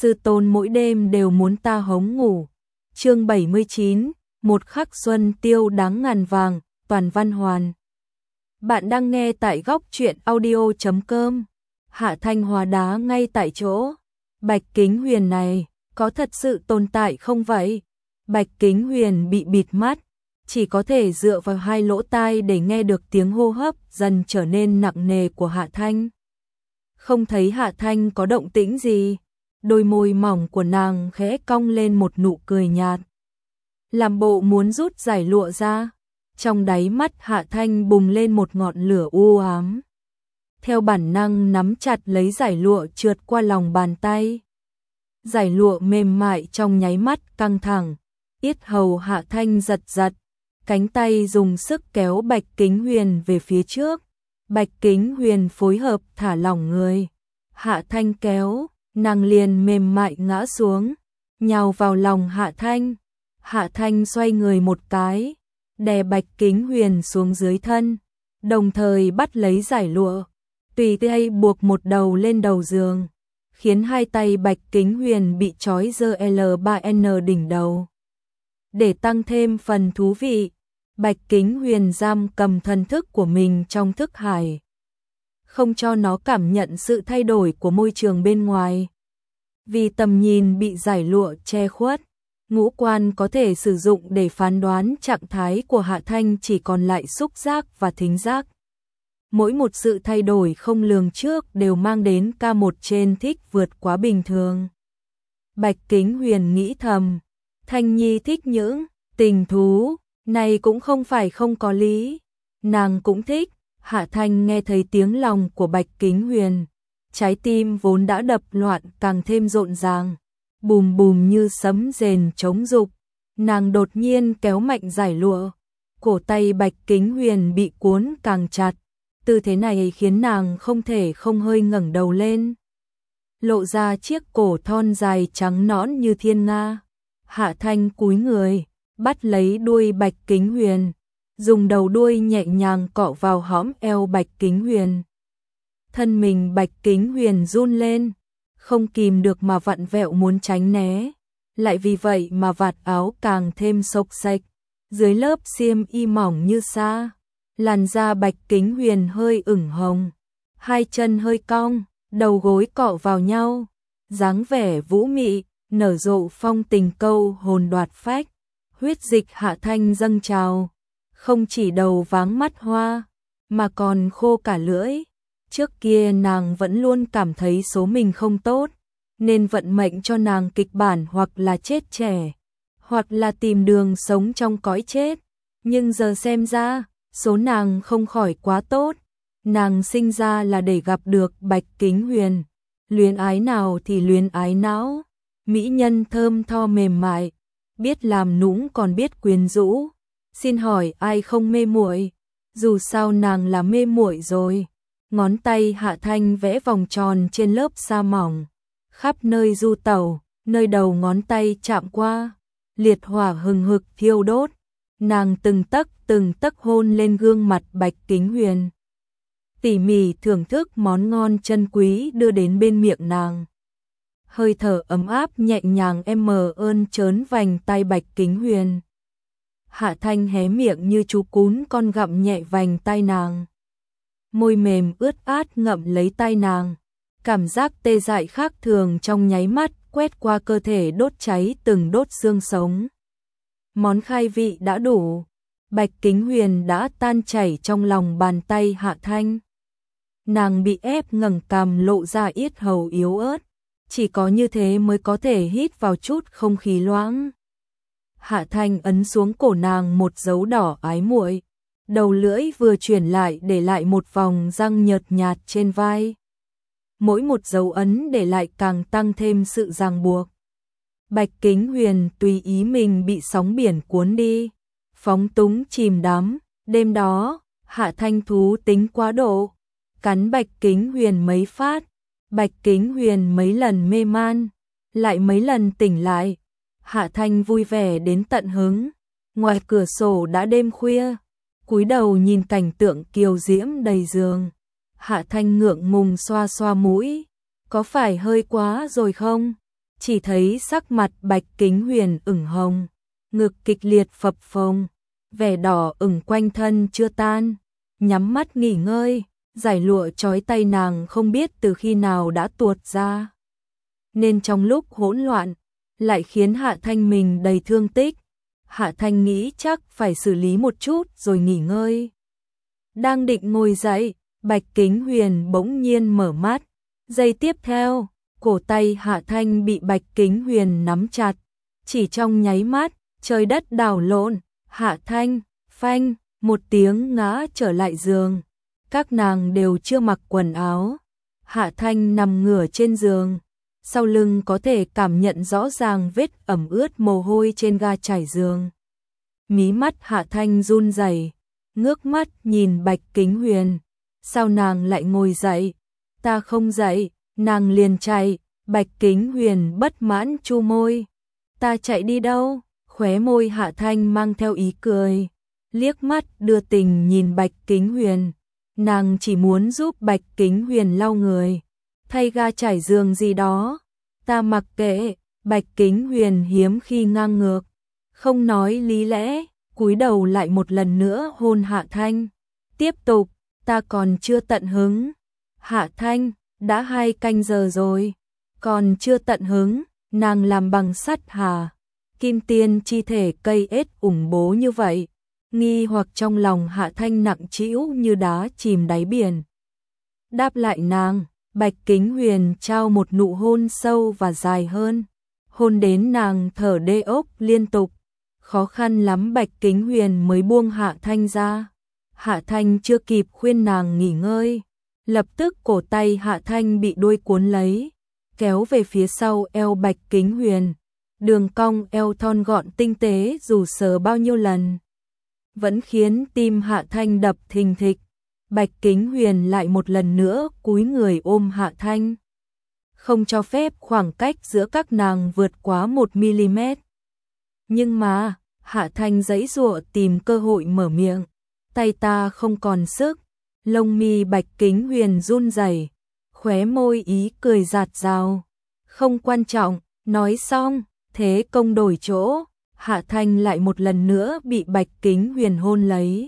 sư tôn mỗi đêm đều muốn ta hống ngủ. Chương 79, một khắc xuân tiêu đáng ngàn vàng, toàn văn hoàn. Bạn đang nghe tại góc truyện audio.com. Hạ Thanh hóa đá ngay tại chỗ. Bạch Kính Huyền này, có thật sự tồn tại không vậy? Bạch Kính Huyền bị bịt mắt, chỉ có thể dựa vào hai lỗ tai để nghe được tiếng hô hấp dần trở nên nặng nề của Hạ Thanh. Không thấy Hạ Thanh có động tĩnh gì, đôi môi mỏng của nàng khẽ cong lên một nụ cười nhạt. Làm bộ muốn rút giải lụa ra, trong đáy mắt Hạ Thanh bùng lên một ngọn lửa u ám. Theo bản năng nắm chặt lấy giải lụa trượt qua lòng bàn tay. Giải lụa mềm mại trong nháy mắt căng thẳng, yết hầu Hạ Thanh giật giật, cánh tay dùng sức kéo Bạch Kính Huyền về phía trước. Bạch Kính Huyền phối hợp thả lỏng người. Hạ Thanh kéo, nàng liền mềm mại ngã xuống, nhào vào lòng Hạ Thanh. Hạ Thanh xoay người một cái, đè Bạch Kính Huyền xuống dưới thân, đồng thời bắt lấy giải lụa, tùy tay buộc một đầu lên đầu giường, khiến hai tay Bạch Kính Huyền bị trói giơ L3N đỉnh đầu. Để tăng thêm phần thú vị, Bạch Kính Huyền giam cầm thần thức của mình trong thức hải, không cho nó cảm nhận sự thay đổi của môi trường bên ngoài. Vì tầm nhìn bị giải lụa che khuất, ngũ quan có thể sử dụng để phán đoán trạng thái của Hạ Thanh chỉ còn lại xúc giác và thính giác. Mỗi một sự thay đổi không lường trước đều mang đến ca một trên thích vượt quá bình thường. Bạch Kính Huyền nghĩ thầm, Thanh Nhi thích những tình thú này cũng không phải không có lý, nàng cũng thích. Hạ Thanh nghe thấy tiếng lòng của Bạch Kính Huyền, trái tim vốn đã đập loạn càng thêm rộn ràng, bùm bùm như sấm rền chống dục. Nàng đột nhiên kéo mạnh giải lụa, cổ tay Bạch Kính Huyền bị cuốn càng chặt, tư thế này khiến nàng không thể không hơi ngẩng đầu lên, lộ ra chiếc cổ thon dài trắng nõn như thiên nga. Hạ Thanh cúi người, bắt lấy đuôi Bạch Kính Huyền, dùng đầu đuôi nhẹ nhàng cọ vào hõm eo Bạch Kính Huyền. Thân mình Bạch Kính Huyền run lên, không kìm được mà vặn vẹo muốn tránh né, lại vì vậy mà vạt áo càng thêm xộc xệch, dưới lớp xiêm y mỏng như sa, làn da Bạch Kính Huyền hơi ửng hồng, hai chân hơi cong, đầu gối cọ vào nhau, dáng vẻ vũ mị, nở rộ phong tình câu hồn đoạt phách. Huyết dịch Hạ Thanh dâng trào, không chỉ đầu váng mắt hoa, mà còn khô cả lưỡi. Trước kia nàng vẫn luôn cảm thấy số mình không tốt, nên vận mệnh cho nàng kịch bản hoặc là chết trẻ, hoặc là tìm đường sống trong cõi chết. Nhưng giờ xem ra, số nàng không khỏi quá tốt. Nàng sinh ra là để gặp được Bạch Kính Huyền, luyến ái nào thì luyến ái não, mỹ nhân thơm tho mềm mại, biết làm nũng còn biết quyến rũ. Xin hỏi ai không mê muội? Dù sao nàng là mê muội rồi. Ngón tay Hạ Thanh vẽ vòng tròn trên lớp sa mỏng, khắp nơi du tẩu, nơi đầu ngón tay chạm qua, liệt hỏa hừng hực thiêu đốt. Nàng từng tấc hôn lên gương mặt Bạch Kính Huyền, tỉ mỉ thưởng thức món ngon chân quý đưa đến bên miệng nàng. Hơi thở ấm áp nhẹ nhàng ơn trớn vành tay Bạch Kính Huyền. Hạ Thanh hé miệng như chú cún con gặm nhẹ vành tay nàng. Môi mềm ướt át ngậm lấy tay nàng. Cảm giác tê dại khác thường trong nháy mắt quét qua cơ thể đốt cháy từng đốt xương sống. Món khai vị đã đủ. Bạch Kính Huyền đã tan chảy trong lòng bàn tay Hạ Thanh. Nàng bị ép ngẩng cằm lộ ra yết hầu yếu ớt. Chỉ có như thế mới có thể hít vào chút không khí loãng. Hạ Thanh ấn xuống cổ nàng một dấu đỏ ái muội, đầu lưỡi vừa chuyển lại để lại một vòng răng nhợt nhạt trên vai. Mỗi một dấu ấn để lại càng tăng thêm sự ràng buộc. Bạch Kính Huyền tùy ý mình bị sóng biển cuốn đi, phóng túng chìm đắm. Đêm đó, Hạ Thanh thú tính quá độ, cắn Bạch Kính Huyền mấy phát. Bạch Kính Huyền mấy lần mê man, lại mấy lần tỉnh lại. Hạ Thanh vui vẻ đến tận hứng. Ngoài cửa sổ đã đêm khuya, cúi đầu nhìn cảnh tượng kiều diễm đầy giường. Hạ Thanh ngượng ngùng xoa xoa mũi, có phải hơi quá rồi không? chỉ thấy sắc mặt Bạch Kính Huyền ửng hồng, ngực kịch liệt phập phồng, vẻ đỏ ửng quanh thân chưa tan, nhắm mắt nghỉ ngơi, giải lụa trói tay nàng không biết từ khi nào đã tuột ra. Nên trong lúc hỗn loạn, lại khiến Hạ Thanh mình đầy thương tích. Hạ Thanh nghĩ chắc phải xử lý một chút rồi nghỉ ngơi. Đang định ngồi dậy, Bạch Kính Huyền bỗng nhiên mở mắt. Giây tiếp theo, cổ tay Hạ Thanh bị Bạch Kính Huyền nắm chặt. Chỉ trong nháy mắt, trời đất đảo lộn, Hạ Thanh, phanh, một tiếng ngã trở lại giường. Các nàng đều chưa mặc quần áo. Hạ Thanh nằm ngửa trên giường. Sau lưng có thể cảm nhận rõ ràng vết ẩm ướt mồ hôi trên ga trải giường. Mí mắt Hạ Thanh run rẩy, ngước mắt nhìn Bạch Kính Huyền. Sao nàng lại ngồi dậy? Ta không dậy, nàng liền chạy. Bạch Kính Huyền bất mãn chu môi. Ta chạy đi đâu? Khóe môi Hạ Thanh mang theo ý cười. Liếc mắt đưa tình nhìn Bạch Kính Huyền. Nàng chỉ muốn giúp Bạch Kính Huyền lau người, thay ga trải giường gì đó. Ta mặc kệ. Bạch Kính Huyền hiếm khi ngang ngược, không nói lý lẽ, cúi đầu lại một lần nữa hôn Hạ Thanh. Tiếp tục, ta còn chưa tận hứng. Hạ Thanh, đã 2 canh giờ rồi, còn chưa tận hứng, nàng làm bằng sắt hả? Kim tiên chi thể cây ết ủng bố như vậy. Nghi hoặc trong lòng Hạ Thanh nặng trĩu như đá chìm đáy biển. Đáp lại nàng, Bạch Kính Huyền trao một nụ hôn sâu và dài hơn, hôn đến nàng thở đê ốc liên tục. Khó khăn lắm Bạch Kính Huyền mới buông Hạ Thanh ra. Hạ Thanh chưa kịp khuyên nàng nghỉ ngơi, lập tức cổ tay Hạ Thanh bị đuôi cuốn lấy, kéo về phía sau eo Bạch Kính Huyền. Đường cong eo thon gọn tinh tế dù sờ bao nhiêu lần, vẫn khiến tim Hạ Thanh đập thình thịch. Bạch Kính Huyền lại một lần nữa cúi người ôm Hạ Thanh, không cho phép khoảng cách giữa các nàng vượt quá 1 mm. Nhưng mà, Hạ Thanh giãy giụa tìm cơ hội mở miệng. Tay ta không còn sức. Lông mi Bạch Kính Huyền run rẩy, khóe môi ý cười rạt rào. Không quan trọng, nói xong, thế công đổi chỗ. Hạ Thanh lại một lần nữa bị Bạch Kính Huyền hôn lấy.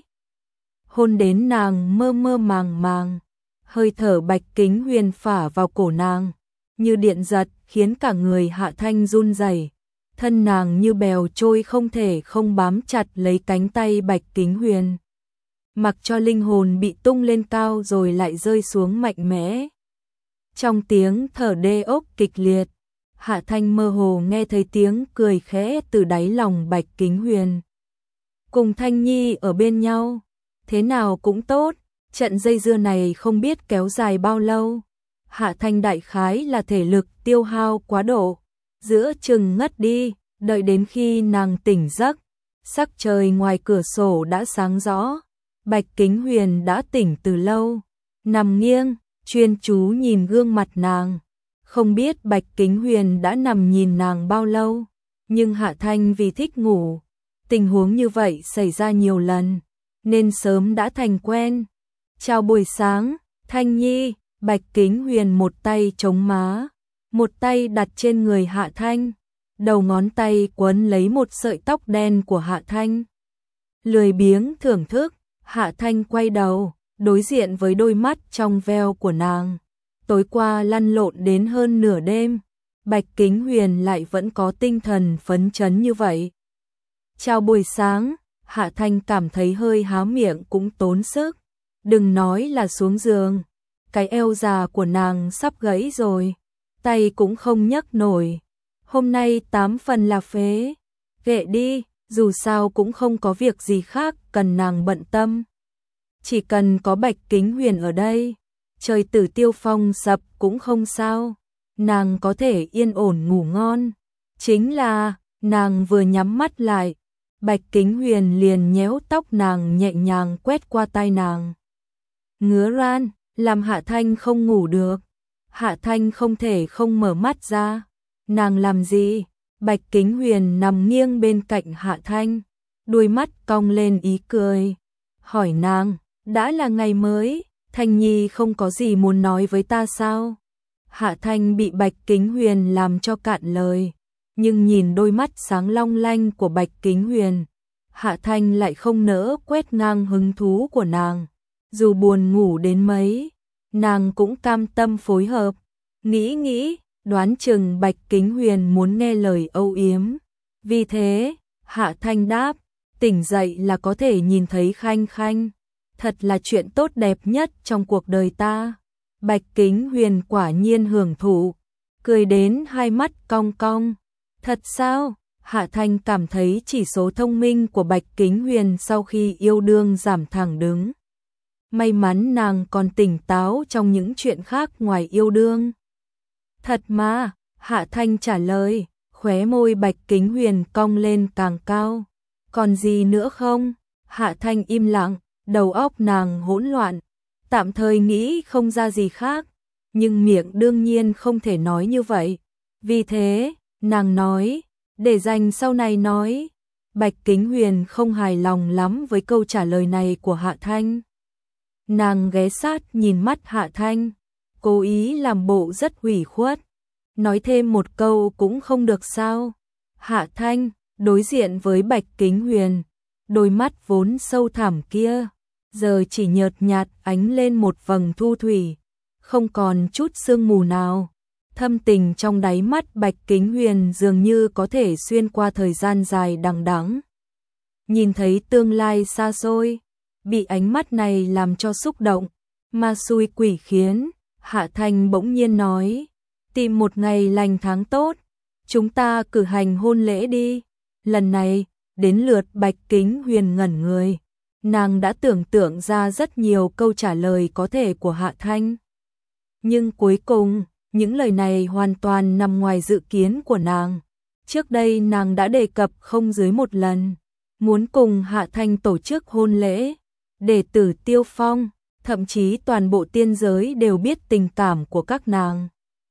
Hôn đến nàng mơ mơ màng màng, hơi thở Bạch Kính Huyền phả vào cổ nàng, như điện giật khiến cả người Hạ Thanh run rẩy. Thân nàng như bèo trôi không thể không bám chặt lấy cánh tay Bạch Kính Huyền. Mặc cho linh hồn bị tung lên cao rồi lại rơi xuống mạnh mẽ. Trong tiếng thở đê ốc kịch liệt, Hạ Thanh mơ hồ nghe thấy tiếng cười khẽ từ đáy lòng Bạch Kính Huyền. Cùng Thanh Nhi ở bên nhau, thế nào cũng tốt, trận dây dưa này không biết kéo dài bao lâu. Hạ Thanh đại khái là thể lực tiêu hao quá độ, giữa chừng ngất đi, đợi đến khi nàng tỉnh giấc, sắc trời ngoài cửa sổ đã sáng rõ. Bạch Kính Huyền đã tỉnh từ lâu, nằm nghiêng, chuyên chú nhìn gương mặt nàng. Không biết Bạch Kính Huyền đã nằm nhìn nàng bao lâu, nhưng Hạ Thanh vì thích ngủ, tình huống như vậy xảy ra nhiều lần, nên sớm đã thành quen. Chào buổi sáng, Thanh Nhi. Bạch Kính Huyền một tay chống má, một tay đặt trên người Hạ Thanh, đầu ngón tay quấn lấy một sợi tóc đen của Hạ Thanh. Lười biếng thưởng thức, Hạ Thanh quay đầu, đối diện với đôi mắt trong veo của nàng. Tối qua lăn lộn đến hơn nửa đêm, Bạch Kính Huyền lại vẫn có tinh thần phấn chấn như vậy. Chào buổi sáng, Hạ Thanh cảm thấy hơi há miệng cũng tốn sức, đừng nói là xuống giường. Cái eo già của nàng sắp gãy rồi, tay cũng không nhấc nổi. Hôm nay 8 phần là phế, kệ đi, dù sao cũng không có việc gì khác cần nàng bận tâm. Chỉ cần có Bạch Kính Huyền ở đây, trời Tử Tiêu Phong sập cũng không sao, nàng có thể yên ổn ngủ ngon. Chính là, nàng vừa nhắm mắt lại, Bạch Kính Huyền liền nhéo tóc nàng nhẹ nhàng quét qua tai nàng. Ngứa ran, làm Hạ Thanh không ngủ được. Hạ Thanh không thể không mở mắt ra. Nàng làm gì? Bạch Kính Huyền nằm nghiêng bên cạnh Hạ Thanh, đuôi mắt cong lên ý cười. Hỏi nàng, đã là ngày mới, Thanh Nhi không có gì muốn nói với ta sao? Hạ Thanh bị Bạch Kính Huyền làm cho cạn lời, nhưng nhìn đôi mắt sáng long lanh của Bạch Kính Huyền, Hạ Thanh lại không nỡ quét ngang hứng thú của nàng. Dù buồn ngủ đến mấy, nàng cũng cam tâm phối hợp. Nghĩ, đoán chừng Bạch Kính Huyền muốn nghe lời âu yếm. Vì thế, Hạ Thanh đáp, tỉnh dậy là có thể nhìn thấy Khanh Khanh. Thật là chuyện tốt đẹp nhất trong cuộc đời ta. Bạch Kính Huyền quả nhiên hưởng thụ, cười đến hai mắt cong cong. Thật sao? Hạ Thanh cảm thấy chỉ số thông minh của Bạch Kính Huyền sau khi yêu đương giảm thẳng đứng. May mắn nàng còn tỉnh táo trong những chuyện khác ngoài yêu đương. Thật mà, Hạ Thanh trả lời, khóe môi Bạch Kính Huyền cong lên càng cao. Còn gì nữa không? Hạ Thanh im lặng, đầu óc nàng hỗn loạn, tạm thời nghĩ không ra gì khác, nhưng miệng đương nhiên không thể nói như vậy. Vì thế, nàng nói, để dành sau này nói. Bạch Kính Huyền không hài lòng lắm với câu trả lời này của Hạ Thanh. Nàng ghé sát nhìn mắt Hạ Thanh, cố ý làm bộ rất ủy khuất. Nói thêm một câu cũng không được sao? Hạ Thanh đối diện với Bạch Kính Huyền, đôi mắt vốn sâu thẳm kia, giờ chỉ nhợt nhạt ánh lên một vầng thu thủy, không còn chút sương mù nào. Thâm tình trong đáy mắt Bạch Kính Huyền dường như có thể xuyên qua thời gian dài đằng đẵng, nhìn thấy tương lai xa xôi. Bị ánh mắt này làm cho xúc động, ma xui quỷ khiến, Hạ Thanh bỗng nhiên nói, tìm một ngày lành tháng tốt, chúng ta cử hành hôn lễ đi. Lần này, đến lượt Bạch Kính Huyền ngẩn người, nàng đã tưởng tượng ra rất nhiều câu trả lời có thể của Hạ Thanh. Nhưng cuối cùng, những lời này hoàn toàn nằm ngoài dự kiến của nàng. Trước đây nàng đã đề cập không dưới một lần, muốn cùng Hạ Thanh tổ chức hôn lễ. Đệ tử Tiêu Phong, thậm chí toàn bộ tiên giới đều biết tình cảm của các nàng.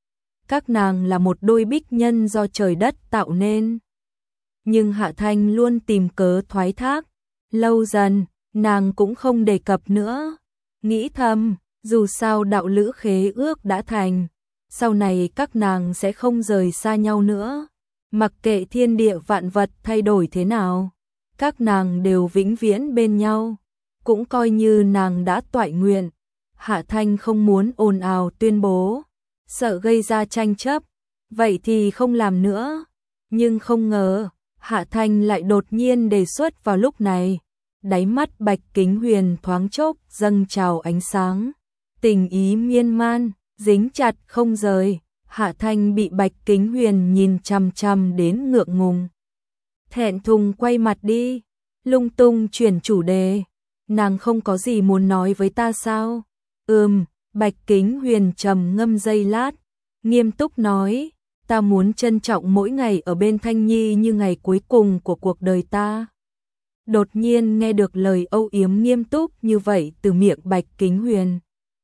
Các nàng là một đôi bích nhân do trời đất tạo nên. Nhưng Hạ Thanh luôn tìm cớ thoái thác. Lâu dần, nàng cũng không đề cập nữa. Nghĩ thầm, dù sao đạo lữ khế ước đã thành, sau này các nàng sẽ không rời xa nhau nữa. Mặc kệ thiên địa vạn vật thay đổi thế nào, các nàng đều vĩnh viễn bên nhau. Cũng coi như nàng đã toại nguyện. Hạ Thanh không muốn ồn ào tuyên bố, sợ gây ra tranh chấp, vậy thì không làm nữa. Nhưng không ngờ, Hạ Thanh lại đột nhiên đề xuất vào lúc này. Đáy mắt Bạch Kính Huyền thoáng chốc dâng trào ánh sáng, tình ý miên man, dính chặt không rời. Hạ Thanh bị Bạch Kính Huyền nhìn chằm chằm đến ngượng ngùng, thẹn thùng quay mặt đi, lung tung chuyển chủ đề. Nàng không có gì muốn nói với ta sao? Bạch Kính Huyền trầm ngâm giây lát, nghiêm túc nói, ta muốn trân trọng mỗi ngày ở bên Thanh Nhi như ngày cuối cùng của cuộc đời ta. Đột nhiên nghe được lời âu yếm nghiêm túc như vậy từ miệng Bạch Kính Huyền.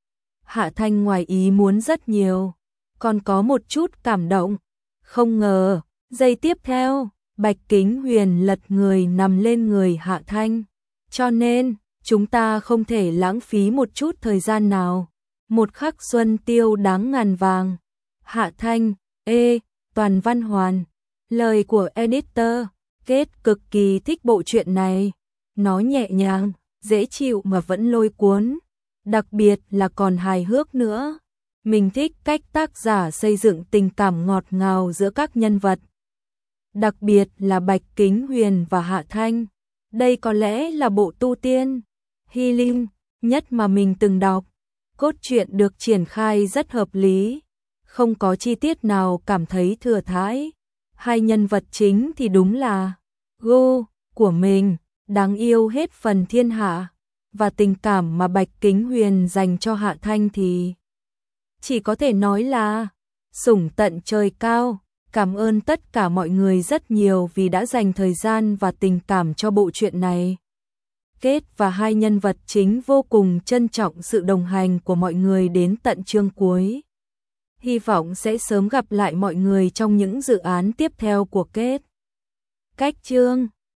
Hạ Thanh ngoài ý muốn rất nhiều, còn có một chút cảm động. Không ngờ, giây tiếp theo, Bạch Kính Huyền lật người nằm lên người Hạ Thanh. Cho nên, chúng ta không thể lãng phí một chút thời gian nào. Một khắc xuân tiêu đáng ngàn vàng. Hạ Thanh, Toàn Văn Hoàn. Lời của editor, Kết cực kỳ thích bộ truyện này. Nó nhẹ nhàng, dễ chịu mà vẫn lôi cuốn. Đặc biệt là còn hài hước nữa. Mình thích cách tác giả xây dựng tình cảm ngọt ngào giữa các nhân vật. Đặc biệt là Bạch Kính Huyền và Hạ Thanh. Đây có lẽ là bộ tu tiên, healing nhất mà mình từng đọc. Cốt truyện được triển khai rất hợp lý, không có chi tiết nào cảm thấy thừa thãi. Hai nhân vật chính thì đúng là gu của mình, đáng yêu hết phần thiên hạ. Và tình cảm mà Bạch Kính Huyền dành cho Hạ Thanh thì chỉ có thể nói là sủng tận trời cao. Cảm ơn tất cả mọi người rất nhiều vì đã dành thời gian và tình cảm cho bộ truyện này. Kết và hai nhân vật chính vô cùng trân trọng sự đồng hành của mọi người đến tận chương cuối. Hy vọng sẽ sớm gặp lại mọi người trong những dự án tiếp theo của Kết. Cách chương